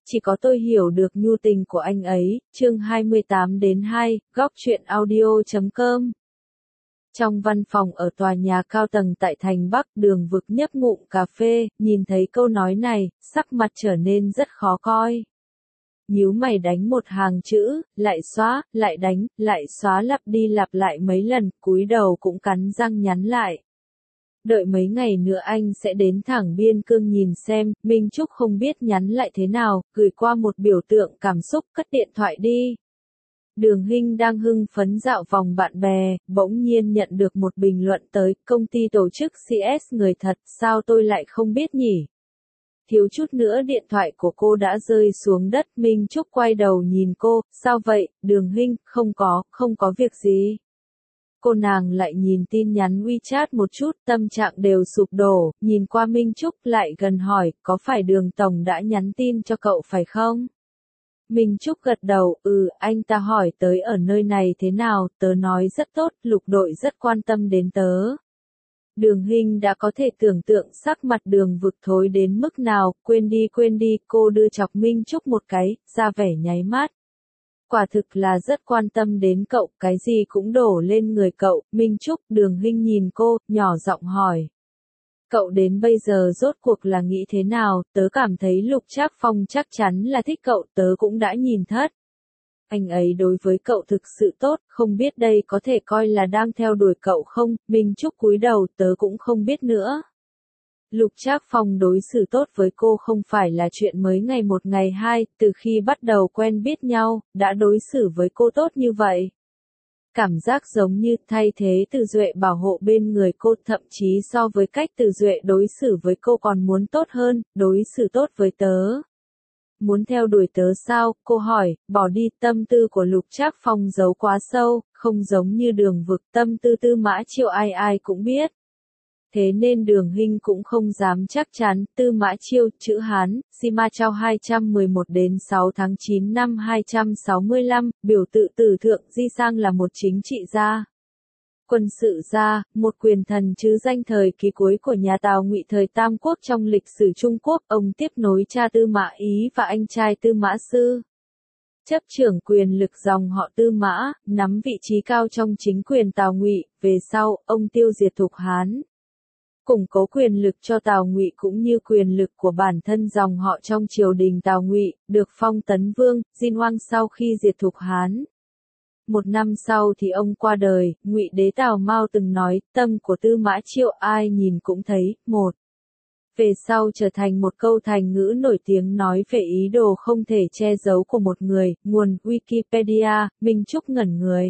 chỉ có tôi hiểu được nhu tình của anh ấy, chương 28-2, góc truyện audio.com. Trong văn phòng ở tòa nhà cao tầng tại thành Bắc, Đường Vực nhấp ngụm cà phê, nhìn thấy câu nói này, sắc mặt trở nên rất khó coi. Nhíu mày đánh một hàng chữ, lại xóa, lại đánh, lại xóa lặp đi lặp lại mấy lần, cúi đầu cũng cắn răng nhắn lại. Đợi mấy ngày nữa anh sẽ đến thẳng Biên Cương nhìn xem, Minh Trúc không biết nhắn lại thế nào, gửi qua một biểu tượng cảm xúc, cất điện thoại đi. Đường Hinh đang hưng phấn dạo vòng bạn bè, bỗng nhiên nhận được một bình luận tới, công ty tổ chức CS người thật, sao tôi lại không biết nhỉ? Thiếu chút nữa điện thoại của cô đã rơi xuống đất, Minh Trúc quay đầu nhìn cô, sao vậy, Đường Hinh, không có việc gì. Cô nàng lại nhìn tin nhắn WeChat một chút, tâm trạng đều sụp đổ, nhìn qua Minh Trúc lại gần hỏi, có phải Đường Tổng đã nhắn tin cho cậu phải không? Minh Trúc gật đầu, anh ta hỏi tới ở nơi này thế nào, tớ nói rất tốt, Lục đội rất quan tâm đến tớ. Đường Hinh đã có thể tưởng tượng sắc mặt Đường Vực thối đến mức nào, quên đi, cô đưa chọc Minh Trúc một cái, ra vẻ nháy mắt. Quả thực là rất quan tâm đến cậu, cái gì cũng đổ lên người cậu, Minh Trúc, Đường Hinh nhìn cô, nhỏ giọng hỏi. Cậu đến bây giờ rốt cuộc là nghĩ thế nào, tớ cảm thấy Lục Trác Phong chắc chắn là thích cậu, tớ cũng đã nhìn thất. Anh ấy đối với cậu thực sự tốt, không biết đây có thể coi là đang theo đuổi cậu không, Minh Trúc cúi đầu, tớ cũng không biết nữa. Lục Trác Phong đối xử tốt với cô không phải là chuyện mới ngày một ngày hai, từ khi bắt đầu quen biết nhau, đã đối xử với cô tốt như vậy. Cảm giác giống như thay thế Từ Duệ bảo hộ bên người cô, thậm chí so với cách Từ Duệ đối xử với cô còn muốn tốt hơn, đối xử tốt với tớ. Muốn theo đuổi tớ sao, cô hỏi, bỏ đi, tâm tư của Lục Trác Phong giấu quá sâu, không giống như Đường Vực, tâm tư Tư Mã Chiêu ai cũng biết. Thế nên Đường Hinh cũng không dám chắc chắn, Tư Mã Chiêu, chữ Hán, Sima Chao 211-6 tháng 9 năm 265, biểu tự Tử Thượng Di Sang là một chính trị gia. Quân sự gia, một quyền thần chứ danh thời kỳ cuối của nhà Tào Ngụy thời Tam Quốc trong lịch sử Trung Quốc, ông tiếp nối cha Tư Mã Ý và anh trai Tư Mã Sư. Chấp trưởng quyền lực dòng họ Tư Mã, nắm vị trí cao trong chính quyền Tào Ngụy, về sau, ông tiêu diệt Thục Hán. Củng cố quyền lực cho Tào Ngụy cũng như quyền lực của bản thân dòng họ trong triều đình Tào Ngụy, được phong Tấn Vương, Diên Hoang sau khi diệt Thục Hán. Một năm sau thì ông qua đời, Ngụy đế Tào Mao từng nói, tâm của Tư Mã Chiêu ai nhìn cũng thấy, một. Về sau trở thành một câu thành ngữ nổi tiếng nói về ý đồ không thể che giấu của một người, nguồn Wikipedia, Minh Trúc ngẩn người.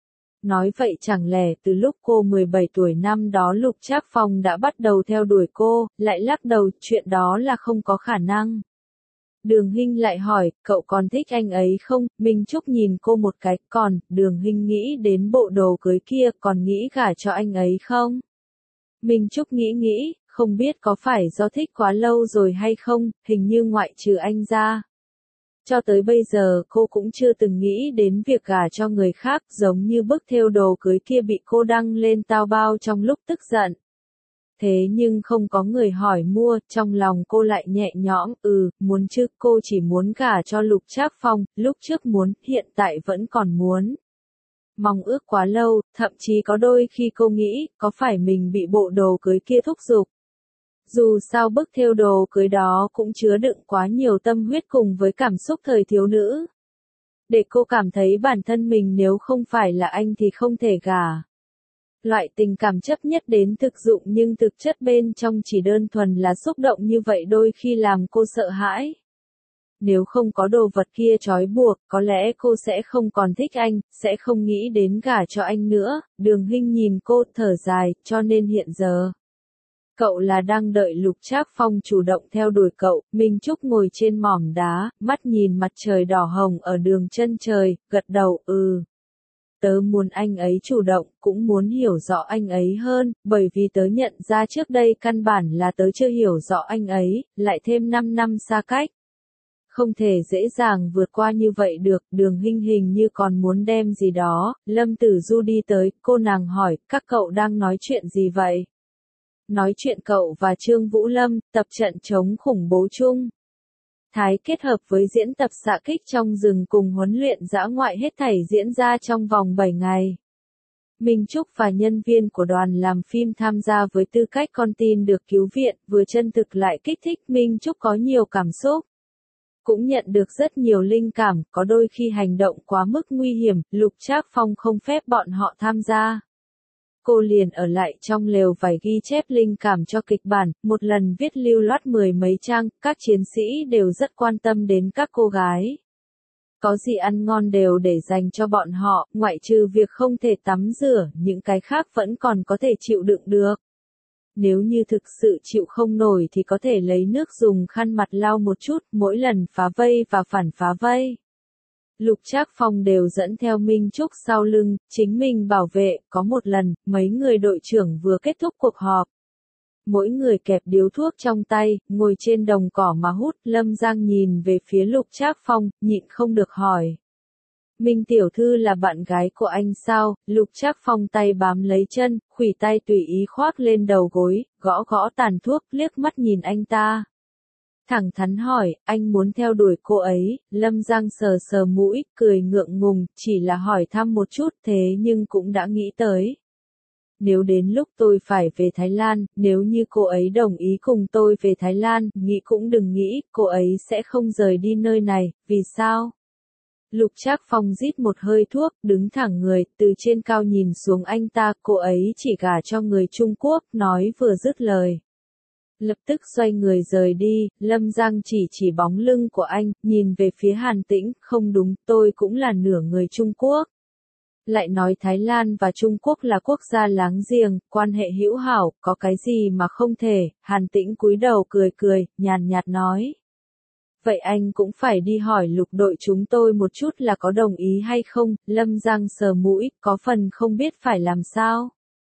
Nói vậy chẳng lẽ từ lúc cô 17 tuổi năm đó Lục Trác Phong đã bắt đầu theo đuổi cô, lại lắc đầu, chuyện đó là không có khả năng. Đường Hinh lại hỏi, cậu còn thích anh ấy không? Minh Trúc nhìn cô một cái, còn, Đường Hinh nghĩ đến bộ đồ cưới kia, còn nghĩ gả cho anh ấy không? Minh Trúc nghĩ, không biết có phải do thích quá lâu rồi hay không, hình như ngoại trừ anh ra. Cho tới bây giờ cô cũng chưa từng nghĩ đến việc gả cho người khác, giống như bức thêu đồ cưới kia bị cô đăng lên Taobao trong lúc tức giận. Thế nhưng không có người hỏi mua, trong lòng cô lại nhẹ nhõm, muốn chứ, cô chỉ muốn gả cho Lục Trác Phong, lúc trước muốn, hiện tại vẫn còn muốn. Mong ước quá lâu, thậm chí có đôi khi cô nghĩ, có phải mình bị bộ đồ cưới kia thúc giục. Dù sao bức thêu đồ cưới đó cũng chứa đựng quá nhiều tâm huyết cùng với cảm xúc thời thiếu nữ. Để cô cảm thấy bản thân mình nếu không phải là anh thì không thể gả. Loại tình cảm chấp nhất đến thực dụng nhưng thực chất bên trong chỉ đơn thuần là xúc động như vậy đôi khi làm cô sợ hãi. Nếu không có đồ vật kia trói buộc, có lẽ cô sẽ không còn thích anh, sẽ không nghĩ đến gả cho anh nữa. Đường Hinh nhìn cô thở dài, cho nên hiện giờ. Cậu là đang đợi Lục Trác Phong chủ động theo đuổi cậu, Minh Trúc ngồi trên mỏm đá, mắt nhìn mặt trời đỏ hồng ở đường chân trời, gật đầu, Tớ muốn anh ấy chủ động, cũng muốn hiểu rõ anh ấy hơn, bởi vì tớ nhận ra trước đây căn bản là tớ chưa hiểu rõ anh ấy, lại thêm 5 năm xa cách. Không thể dễ dàng vượt qua như vậy được, Đường Hinh hình như còn muốn đem gì đó, Lâm Tử Du đi tới, cô nàng hỏi, các cậu đang nói chuyện gì vậy? Nói chuyện cậu và Trương Vũ Lâm, tập trận chống khủng bố chung. thái kết hợp với diễn tập xạ kích trong rừng cùng huấn luyện dã ngoại hết thảy diễn ra trong vòng 7 ngày. Minh Trúc và nhân viên của đoàn làm phim tham gia với tư cách con tin được cứu viện, vừa chân thực lại kích thích Minh Trúc có nhiều cảm xúc. Cũng nhận được rất nhiều linh cảm, có đôi khi hành động quá mức nguy hiểm, Lục Trác Phong không phép bọn họ tham gia. Cô liền ở lại trong lều vải ghi chép linh cảm cho kịch bản, một lần viết lưu loát 10 mấy trang, các chiến sĩ đều rất quan tâm đến các cô gái. Có gì ăn ngon đều để dành cho bọn họ, ngoại trừ việc không thể tắm rửa, những cái khác vẫn còn có thể chịu đựng được. Nếu như thực sự chịu không nổi thì có thể lấy nước dùng khăn mặt lau một chút, mỗi lần phá vây và phản phá vây. Lục Trác Phong đều dẫn theo Minh Trúc sau lưng, chính mình bảo vệ, có một lần, mấy người đội trưởng vừa kết thúc cuộc họp. Mỗi người kẹp điếu thuốc trong tay, ngồi trên đồng cỏ mà hút, Lâm Giang nhìn về phía Lục Trác Phong, nhịn không được hỏi. Minh tiểu thư là bạn gái của anh sao? Lục Trác Phong tay bám lấy chân, khuỷu tay tùy ý khoác lên đầu gối, gõ gõ tàn thuốc, liếc mắt nhìn anh ta. Thẳng thắn hỏi, anh muốn theo đuổi cô ấy, Lâm Giang sờ sờ mũi, cười ngượng ngùng, chỉ là hỏi thăm một chút thế nhưng cũng đã nghĩ tới. Nếu đến lúc tôi phải về Thái Lan, nếu như cô ấy đồng ý cùng tôi về Thái Lan, nghĩ cũng đừng nghĩ, cô ấy sẽ không rời đi nơi này, vì sao? Lục Trác Phong rít một hơi thuốc, đứng thẳng người, từ trên cao nhìn xuống anh ta, cô ấy chỉ gả cho người Trung Quốc, nói vừa dứt lời. Lập tức xoay người rời đi, Lâm Giang chỉ bóng lưng của anh, nhìn về phía Hàn Tĩnh, không đúng, tôi cũng là nửa người Trung Quốc. Lại nói Thái Lan và Trung Quốc là quốc gia láng giềng, quan hệ hữu hảo, có cái gì mà không thể, Hàn Tĩnh cúi đầu cười, nhàn nhạt nói. Vậy anh cũng phải đi hỏi Lục đội chúng tôi một chút là có đồng ý hay không, Lâm Giang sờ mũi, có phần không biết phải làm sao.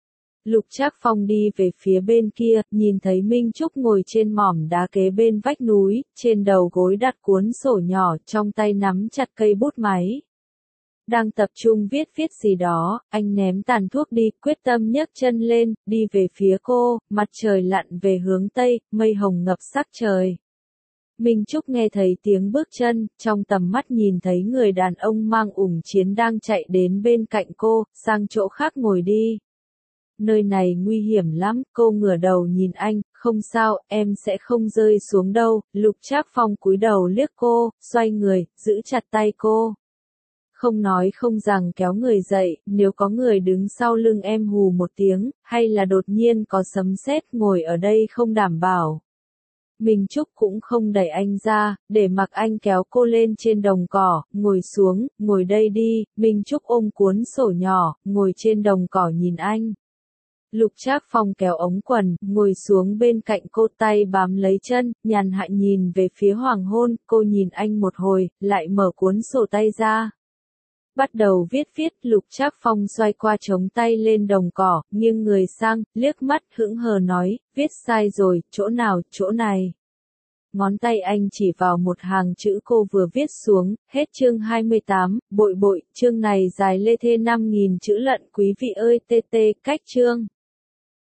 Lục Trác Phong đi về phía bên kia, nhìn thấy Minh Trúc ngồi trên mỏm đá kế bên vách núi, trên đầu gối đặt cuốn sổ nhỏ, trong tay nắm chặt cây bút máy. Đang tập trung viết gì đó, anh ném tàn thuốc đi, quyết tâm nhấc chân lên, đi về phía cô, mặt trời lặn về hướng Tây, mây hồng ngập sắc trời. Minh Trúc nghe thấy tiếng bước chân, trong tầm mắt nhìn thấy người đàn ông mang ủng chiến đang chạy đến bên cạnh cô, sang chỗ khác ngồi đi. Nơi này nguy hiểm lắm, cô ngửa đầu nhìn anh, không sao, em sẽ không rơi xuống đâu, Lục Trác Phong cúi đầu liếc cô, xoay người, giữ chặt tay cô. Không nói không rằng kéo người dậy, nếu có người đứng sau lưng em hù một tiếng, hay là đột nhiên có sấm sét ngồi ở đây không đảm bảo. Minh Trúc cũng không đẩy anh ra, để mặc anh kéo cô lên trên đồng cỏ, ngồi xuống, ngồi đây đi, Minh Trúc ôm cuốn sổ nhỏ, ngồi trên đồng cỏ nhìn anh. Lục Trác Phong kéo ống quần, ngồi xuống bên cạnh cô tay bám lấy chân, nhàn hạ nhìn về phía hoàng hôn, cô nhìn anh một hồi, lại mở cuốn sổ tay ra. Bắt đầu viết, Lục Trác Phong xoay qua chống tay lên đồng cỏ, nghiêng người sang, liếc mắt, hững hờ nói, viết sai rồi, chỗ nào, chỗ này. Ngón tay anh chỉ vào một hàng chữ cô vừa viết xuống, hết chương 28, bội, chương này dài lê thê 5.000 chữ lận quý vị ơi, TT, cách chương.